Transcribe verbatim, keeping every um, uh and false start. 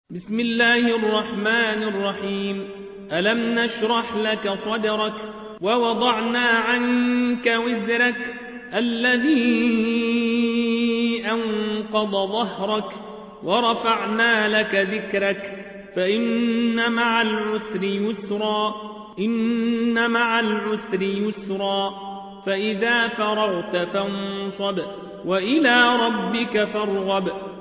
بسم الله الرحمن الرحيم. ألم نشرح لك صدرك ووضعنا عنك وزرك الذي أنقض ظهرك ورفعنا لك ذكرك فإن مع العسر يسرا إن مع العسر يسرا فإذا فرغت فانصب وإلى ربك فارغب